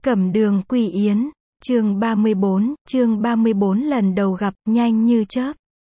Cẩm Đường Quỳ Yến, chương 34 lần đầu gặp, nhanh như chớp.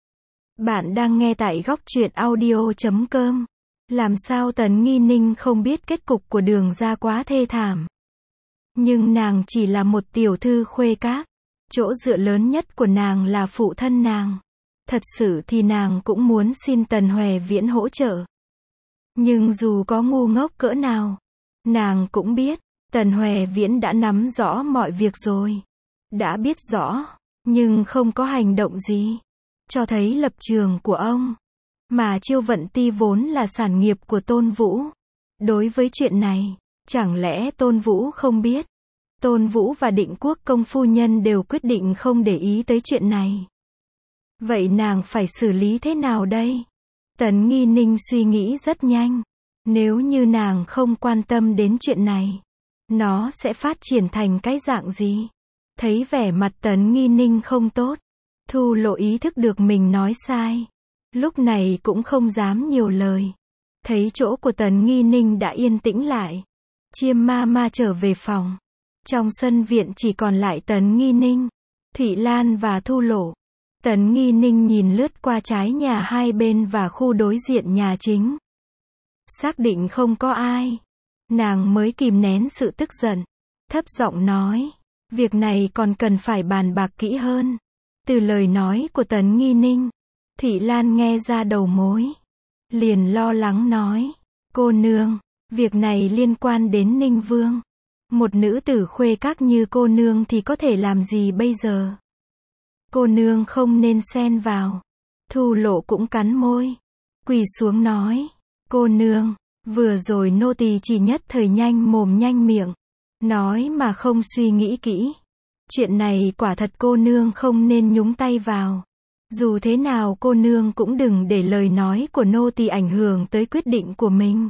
Bạn đang nghe tại góc truyện audio.com. Làm sao Tấn Nghi Ninh không biết kết cục của Đường gia quá thê thảm. Nhưng nàng chỉ là một tiểu thư khuê các. Chỗ dựa lớn nhất của nàng là phụ thân nàng. Thật sự thì nàng cũng muốn xin Tần Hoè Viễn hỗ trợ. Nhưng dù có ngu ngốc cỡ nào, nàng cũng biết, Tần Hoè Viễn đã nắm rõ mọi việc rồi. Đã biết rõ, nhưng không có hành động gì. Cho thấy lập trường của ông. Mà Chiêu Vận Ti vốn là sản nghiệp của Tôn Vũ. Đối với chuyện này, chẳng lẽ Tôn Vũ không biết? Tôn Vũ và Định Quốc công phu nhân đều quyết định không để ý tới chuyện này. Vậy nàng phải xử lý thế nào đây? Tấn Nghi Ninh suy nghĩ rất nhanh. Nếu như nàng không quan tâm đến chuyện này, nó sẽ phát triển thành cái dạng gì? Thấy vẻ mặt Tấn Nghi Ninh không tốt, Thu Lộ ý thức được mình nói sai. Lúc này cũng không dám nhiều lời. Thấy chỗ của Tấn Nghi Ninh đã yên tĩnh lại, Chiêm ma ma trở về phòng. Trong sân viện chỉ còn lại Tấn Nghi Ninh, Thụy Lan và Thu Lộ. Tấn Nghi Ninh nhìn lướt qua trái nhà hai bên và khu đối diện nhà chính. Xác định không có ai, nàng mới kìm nén sự tức giận, thấp giọng nói, việc này còn cần phải bàn bạc kỹ hơn. Từ lời nói của Tấn Nghi Ninh, Thụy Lan nghe ra đầu mối, liền lo lắng nói, cô nương, việc này liên quan đến Ninh Vương. Một nữ tử khuê các như cô nương thì có thể làm gì bây giờ? Cô nương không nên xen vào. Thu Lộ cũng cắn môi, quỳ xuống nói, cô nương, vừa rồi nô tỳ chỉ nhất thời nhanh mồm nhanh miệng, nói mà không suy nghĩ kỹ. Chuyện này quả thật cô nương không nên nhúng tay vào. Dù thế nào cô nương cũng đừng để lời nói của nô tỳ ảnh hưởng tới quyết định của mình.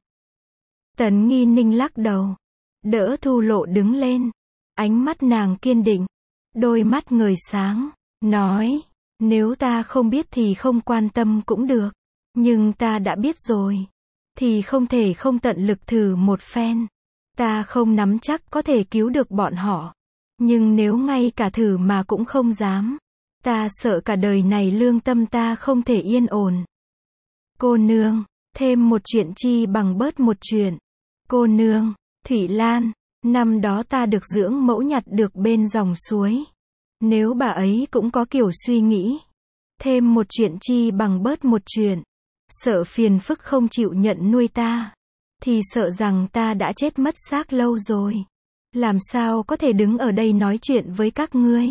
Tấn Nghi Ninh lắc đầu, đỡ Thu Lộ đứng lên. Ánh mắt nàng kiên định, đôi mắt ngời sáng, nói, nếu ta không biết thì không quan tâm cũng được. Nhưng ta đã biết rồi, thì không thể không tận lực thử một phen. Ta không nắm chắc có thể cứu được bọn họ. Nhưng nếu ngay cả thử mà cũng không dám, ta sợ cả đời này lương tâm ta không thể yên ổn. Cô nương, thêm một chuyện chi bằng bớt một chuyện. Cô nương, Thụy Lan, năm đó ta được dưỡng mẫu nhặt được bên dòng suối. Nếu bà ấy cũng có kiểu suy nghĩ, thêm một chuyện chi bằng bớt một chuyện, sợ phiền phức không chịu nhận nuôi ta, thì sợ rằng ta đã chết mất xác lâu rồi. Làm sao có thể đứng ở đây nói chuyện với các ngươi?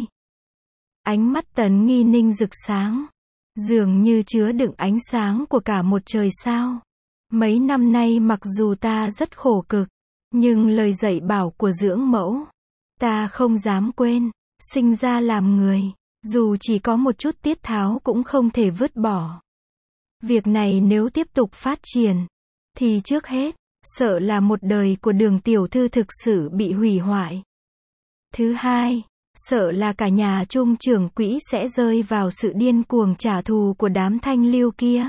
Ánh mắt Tấn Nghi Ninh rực sáng, dường như chứa đựng ánh sáng của cả một trời sao. Mấy năm nay mặc dù ta rất khổ cực, nhưng lời dạy bảo của dưỡng mẫu, ta không dám quên. Sinh ra làm người, dù chỉ có một chút tiết tháo cũng không thể vứt bỏ. Việc này nếu tiếp tục phát triển, thì trước hết, sợ là một đời của Đường tiểu thư thực sự bị hủy hoại. Thứ hai, sợ là cả nhà Trung trưởng quỹ sẽ rơi vào sự điên cuồng trả thù của đám thanh lưu kia.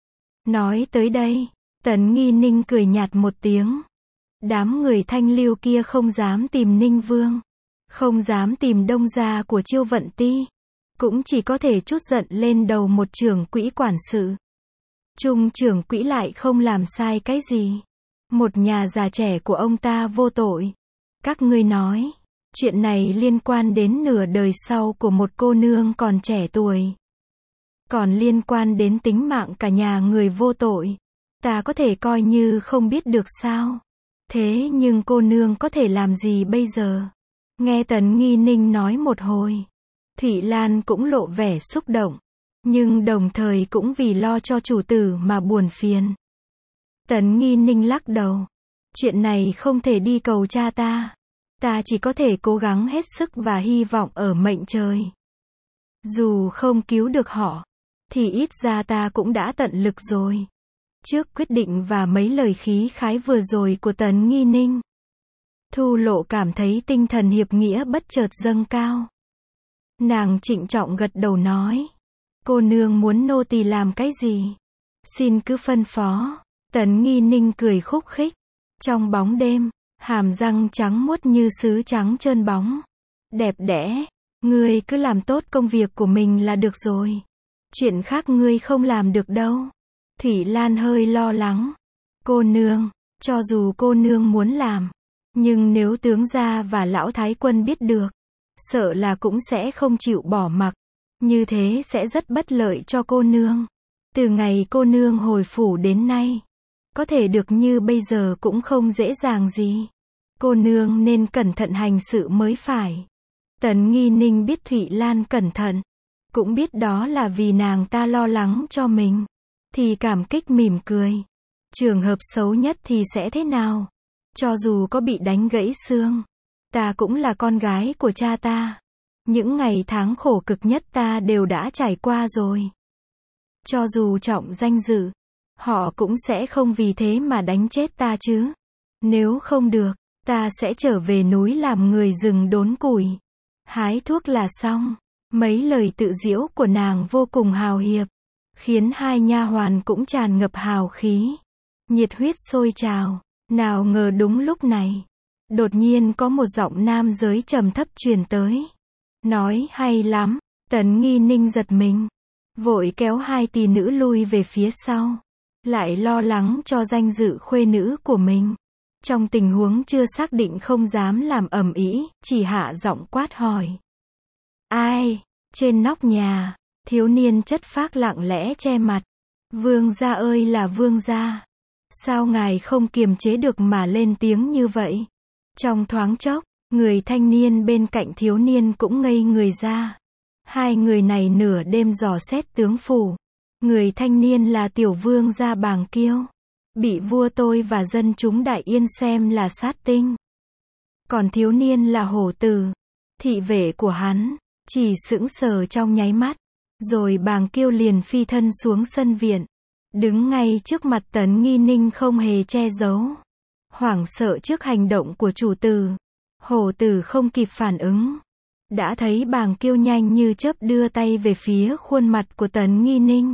Nói tới đây, Tấn Nghi Ninh cười nhạt một tiếng. Đám người thanh lưu kia không dám tìm Ninh Vương, không dám tìm đông gia của Chiêu Vận Ti, cũng chỉ có thể trút giận lên đầu một trưởng quỹ quản sự. Trung trưởng quỹ lại không làm sai cái gì. Một nhà già trẻ của ông ta vô tội. Các ngươi nói, chuyện này liên quan đến nửa đời sau của một cô nương còn trẻ tuổi. Còn liên quan đến tính mạng cả nhà người vô tội. Ta có thể coi như không biết được sao? Thế nhưng cô nương có thể làm gì bây giờ? Nghe Tấn Nghi Ninh nói một hồi, Thụy Lan cũng lộ vẻ xúc động, nhưng đồng thời cũng vì lo cho chủ tử mà buồn phiền. Tấn Nghi Ninh lắc đầu, chuyện này không thể đi cầu cha ta. Ta chỉ có thể cố gắng hết sức và hy vọng ở mệnh trời. Dù không cứu được họ, thì ít ra ta cũng đã tận lực rồi. Trước quyết định và mấy lời khí khái vừa rồi của Tấn Nghi Ninh, Thu Lộ cảm thấy tinh thần hiệp nghĩa bất chợt dâng cao. Nàng trịnh trọng gật đầu nói, cô nương muốn nô tỳ làm cái gì? Xin cứ phân phó. Tấn Nghi Ninh cười khúc khích. Trong bóng đêm, hàm răng trắng muốt như sứ trắng trơn bóng. Đẹp đẽ, ngươi cứ làm tốt công việc của mình là được rồi. Chuyện khác ngươi không làm được đâu. Thủy Lan hơi lo lắng. Cô nương, cho dù cô nương muốn làm, nhưng nếu tướng gia và lão thái quân biết được, sợ là cũng sẽ không chịu bỏ mặc. Như thế sẽ rất bất lợi cho cô nương. Từ ngày cô nương hồi phủ đến nay, có thể được như bây giờ cũng không dễ dàng gì. Cô nương nên cẩn thận hành sự mới phải. Tần Nghi Ninh biết Thụy Lan cẩn thận, cũng biết đó là vì nàng ta lo lắng cho mình, thì cảm kích mỉm cười. Trường hợp xấu nhất thì sẽ thế nào? Cho dù có bị đánh gãy xương, ta cũng là con gái của cha ta. Những ngày tháng khổ cực nhất ta đều đã trải qua rồi. Cho dù trọng danh dự, họ cũng sẽ không vì thế mà đánh chết ta chứ. Nếu không được, ta sẽ trở về núi làm người rừng đốn củi, hái thuốc là xong. Mấy lời tự giễu của nàng vô cùng hào hiệp, khiến hai nha hoàn cũng tràn ngập hào khí, nhiệt huyết sôi trào. Nào ngờ đúng lúc này, đột nhiên có một giọng nam giới trầm thấp truyền tới. Nói hay lắm. Tần Nghi Ninh giật mình, vội kéo hai tỷ nữ lui về phía sau, lại lo lắng cho danh dự khuê nữ của mình. Trong tình huống chưa xác định không dám làm ầm ĩ, chỉ hạ giọng quát hỏi. Ai? Trên nóc nhà, thiếu niên chất phác lặng lẽ che mặt. Vương gia ơi là vương gia. Sao ngài không kiềm chế được mà lên tiếng như vậy? Trong thoáng chốc, người thanh niên bên cạnh thiếu niên cũng ngây người ra. Hai người này nửa đêm dò xét tướng phủ. Người thanh niên là tiểu vương gia Bàng Kiêu, bị vua tôi và dân chúng Đại Yên xem là sát tinh. Còn thiếu niên là Hổ Tử, thị vệ của hắn, chỉ sững sờ trong nháy mắt. Rồi Bàng Kiêu liền phi thân xuống sân viện, đứng ngay trước mặt Tần Nghi Ninh không hề che giấu. Hoảng sợ trước hành động của chủ tử, Hổ Tử không kịp phản ứng. Đã thấy Bàng Kiêu nhanh như chớp đưa tay về phía khuôn mặt của Tần Nghi Ninh.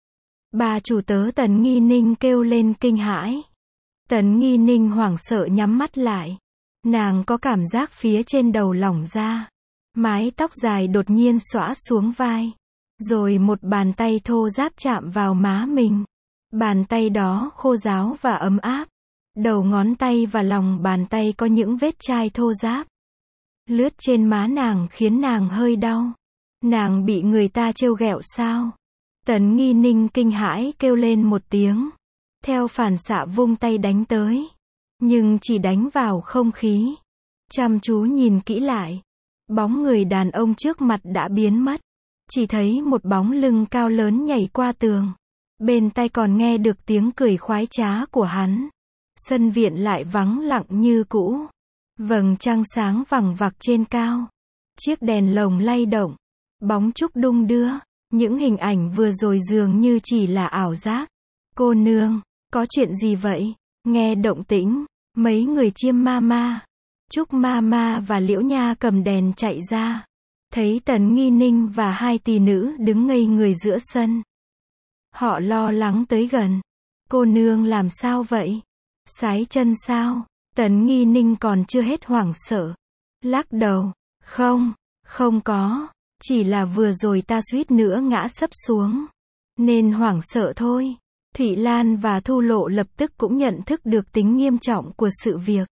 Bà chủ tớ Tần Nghi Ninh kêu lên kinh hãi. Tần Nghi Ninh hoảng sợ nhắm mắt lại. Nàng có cảm giác phía trên đầu lỏng ra. Mái tóc dài đột nhiên xõa xuống vai. Rồi một bàn tay thô ráp chạm vào má mình. Bàn tay đó khô ráo và ấm áp. Đầu ngón tay và lòng bàn tay có những vết chai thô ráp lướt trên má nàng khiến nàng hơi đau. Nàng bị người ta trêu ghẹo sao? Tần Nghi Ninh kinh hãi kêu lên một tiếng, theo phản xạ vung tay đánh tới, nhưng chỉ đánh vào không khí. Chăm chú nhìn kỹ lại, bóng người đàn ông trước mặt đã biến mất, chỉ thấy một bóng lưng cao lớn nhảy qua tường. Bên tai còn nghe được tiếng cười khoái trá của hắn. Sân viện lại vắng lặng như cũ. Vầng trăng sáng vằng vặc trên cao. Chiếc đèn lồng lay động, bóng trúc đung đưa. Những hình ảnh vừa rồi dường như chỉ là ảo giác. Cô nương, có chuyện gì vậy? Nghe động tĩnh, mấy người Chiêm Mama, Trúc Mama và Liễu Nha cầm đèn chạy ra. Thấy Tần Nghi Ninh và hai tỷ nữ đứng ngây người giữa sân. Họ lo lắng tới gần. Cô nương làm sao vậy? Sái chân sao? Tần Nghi Ninh còn chưa hết hoảng sợ, lắc đầu. Không có. Chỉ là vừa rồi ta suýt nữa ngã sấp xuống, nên hoảng sợ thôi. Thụy Lan và Thu Lộ lập tức cũng nhận thức được tính nghiêm trọng của sự việc.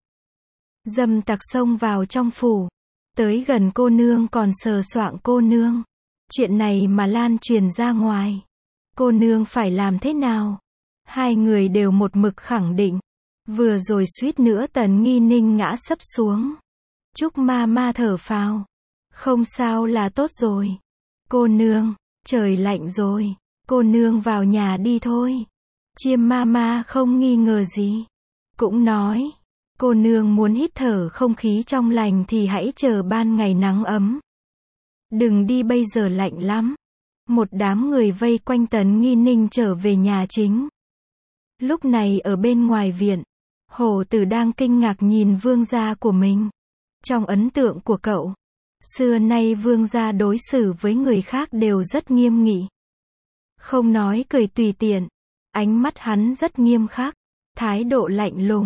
Dâm tặc xông vào trong phủ, tới gần cô nương còn sờ soạng cô nương. Chuyện này mà lan truyền ra ngoài, cô nương phải làm thế nào? Hai người đều một mực khẳng định. Vừa rồi suýt nữa Tần Nghi Ninh ngã sấp xuống. Trúc Mama thở phào. Không sao là tốt rồi. Cô nương, trời lạnh rồi. Cô nương vào nhà đi thôi. Chiêm Mama không nghi ngờ gì. Cũng nói, cô nương muốn hít thở không khí trong lành thì hãy chờ ban ngày nắng ấm. Đừng đi bây giờ lạnh lắm. Một đám người vây quanh Tần Nghi Ninh trở về nhà chính. Lúc này ở bên ngoài viện, Hổ Tử đang kinh ngạc nhìn vương gia của mình. Trong ấn tượng của cậu, xưa nay vương gia đối xử với người khác đều rất nghiêm nghị. Không nói cười tùy tiện, ánh mắt hắn rất nghiêm khắc, thái độ lạnh lùng.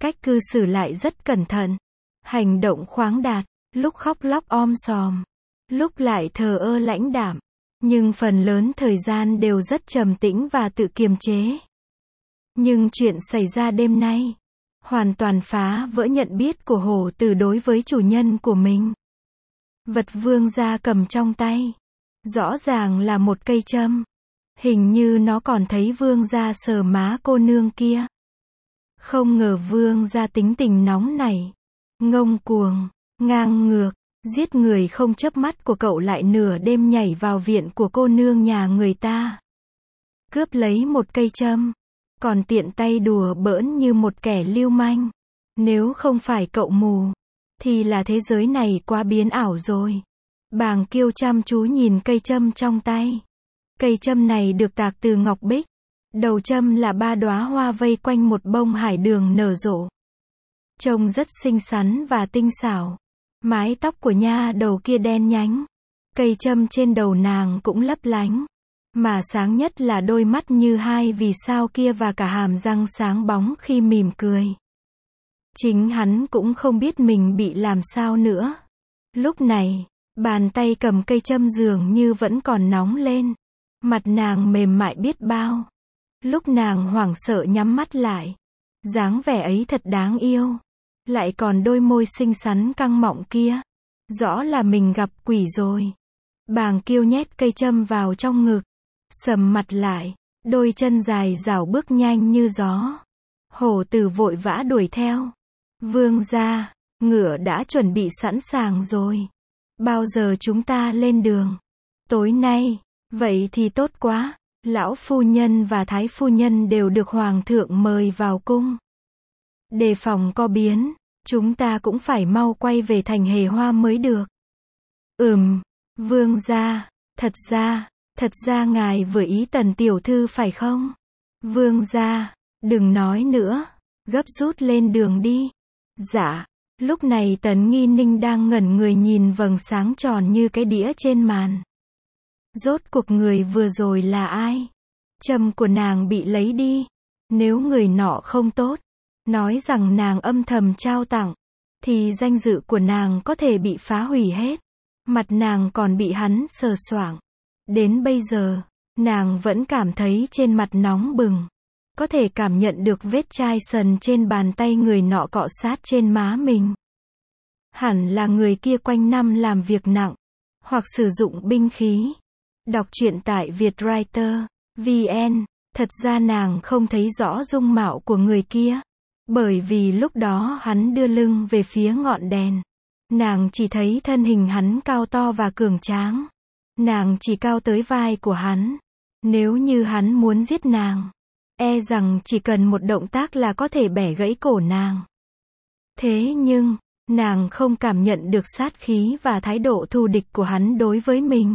cách cư xử lại rất cẩn thận, hành động khoáng đạt, lúc khóc lóc om sòm, lúc lại thờ ơ lãnh đạm, nhưng phần lớn thời gian đều rất trầm tĩnh và tự kiềm chế. Nhưng chuyện xảy ra đêm nay hoàn toàn phá vỡ nhận biết của hổ tử đối với chủ nhân của mình. Vật vương gia cầm trong tay rõ ràng là một cây châm. Hình như nó còn thấy vương gia sờ má cô nương kia. Không ngờ vương gia tính tình nóng nảy, ngông cuồng, ngang ngược, giết người không chớp mắt của cậu lại nửa đêm nhảy vào viện của cô nương nhà người ta, cướp lấy một cây châm, còn tiện tay đùa bỡn như một kẻ lưu manh. Nếu không phải cậu mù, thì là thế giới này quá biến ảo rồi. Bàng Kiêu chăm chú nhìn cây châm trong tay. Cây châm này được tạc từ ngọc bích. Đầu châm là 3 đóa hoa vây quanh một bông hải đường nở rộ. Trông rất xinh xắn và tinh xảo. Mái tóc của nha đầu kia đen nhánh. Cây châm trên đầu nàng cũng lấp lánh. Mà sáng nhất là đôi mắt như hai vì sao kia và cả hàm răng sáng bóng khi mỉm cười. Chính hắn cũng không biết mình bị làm sao nữa. Lúc này, bàn tay cầm cây châm dường như vẫn còn nóng lên. Mặt nàng mềm mại biết bao. Lúc nàng hoảng sợ nhắm mắt lại. Dáng vẻ ấy thật đáng yêu. Lại còn đôi môi xinh xắn căng mọng kia. Rõ là mình gặp quỷ rồi. Bàng Kiêu nhét cây châm vào trong ngực. Sầm mặt lại. Đôi chân dài rảo bước nhanh như gió. Hổ tử vội vã đuổi theo. Vương gia, ngựa đã chuẩn bị sẵn sàng rồi. Bao giờ chúng ta lên đường? Tối nay. Vậy thì tốt quá. Lão phu nhân và thái phu nhân đều được hoàng thượng mời vào cung. Đề phòng có biến, chúng ta cũng phải mau quay về thành Hề Hoa mới được. Vương gia, thật ra ngài vừa ý Tần tiểu thư phải không? Vương gia, đừng nói nữa, gấp rút lên đường đi. Dạ. Lúc này Tần Nghi Ninh đang ngẩn người nhìn vầng sáng tròn như cái đĩa trên màn. Rốt cuộc người vừa rồi là ai? Châm của nàng bị lấy đi. Nếu người nọ không tốt, nói rằng nàng âm thầm trao tặng, thì danh dự của nàng có thể bị phá hủy hết. Mặt nàng còn bị hắn sờ soạng. Đến bây giờ, nàng vẫn cảm thấy trên mặt nóng bừng. Có thể cảm nhận được vết chai sần trên bàn tay người nọ cọ sát trên má mình. Hẳn là người kia quanh năm làm việc nặng, hoặc sử dụng binh khí. Đọc truyện tại Vietwriter VN. Thật ra nàng không thấy rõ dung mạo của người kia. Bởi vì lúc đó hắn đưa lưng về phía ngọn đèn. Nàng chỉ thấy thân hình hắn cao to và cường tráng. Nàng chỉ cao tới vai của hắn. Nếu như hắn muốn giết nàng, e rằng chỉ cần một động tác là có thể bẻ gãy cổ nàng. Thế nhưng, nàng không cảm nhận được sát khí và thái độ thù địch của hắn đối với mình.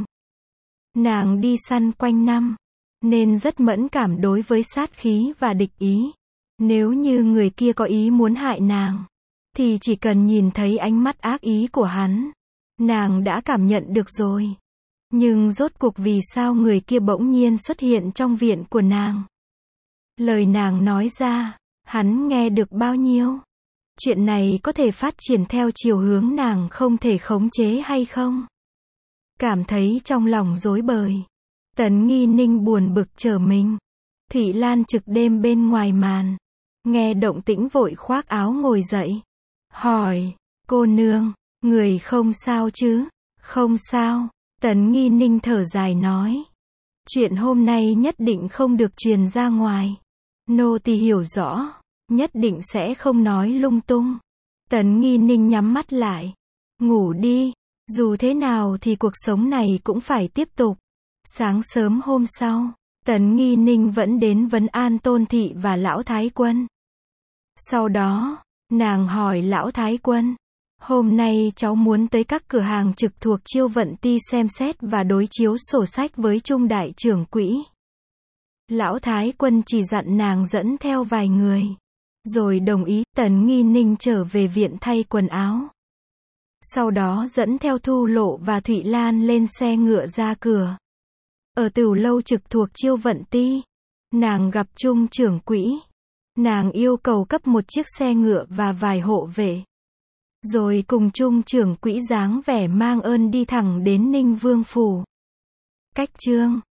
Nàng đi săn quanh năm, nên rất mẫn cảm đối với sát khí và địch ý. Nếu như người kia có ý muốn hại nàng, thì chỉ cần nhìn thấy ánh mắt ác ý của hắn, nàng đã cảm nhận được rồi. Nhưng rốt cuộc vì sao người kia bỗng nhiên xuất hiện trong viện của nàng? Lời nàng nói ra, hắn nghe được bao nhiêu? Chuyện này có thể phát triển theo chiều hướng nàng không thể khống chế hay không? Cảm thấy trong lòng rối bời. Tần Nghi Ninh buồn bực trở mình. Thủy Lan trực đêm bên ngoài màn. Nghe động tĩnh vội khoác áo ngồi dậy. Hỏi, cô nương, người không sao chứ? Không sao. Tần Nghi Ninh thở dài nói. Chuyện hôm nay nhất định không được truyền ra ngoài. Nô tỳ hiểu rõ, nhất định sẽ không nói lung tung. Tần Nghi Ninh nhắm mắt lại. Ngủ đi, dù thế nào thì cuộc sống này cũng phải tiếp tục. Sáng sớm hôm sau, Tần Nghi Ninh vẫn đến vấn an Tôn Thị và Lão Thái Quân. Sau đó, nàng hỏi Lão Thái Quân, hôm nay cháu muốn tới các cửa hàng trực thuộc Chiêu Vận Ti xem xét và đối chiếu sổ sách với Trung đại trưởng quỹ. Lão Thái Quân chỉ dặn nàng dẫn theo vài người, rồi đồng ý. Tần Nghi Ninh trở về viện thay quần áo. Sau đó dẫn theo Thu Lộ và Thụy Lan lên xe ngựa ra cửa. Ở tửu lâu trực thuộc Chiêu Vận Ti, nàng gặp Trung trưởng quỹ. Nàng yêu cầu cấp một chiếc xe ngựa và vài hộ vệ. Rồi cùng trung trưởng quỹ dáng vẻ mang ơn đi thẳng đến Ninh Vương phủ. Cách chương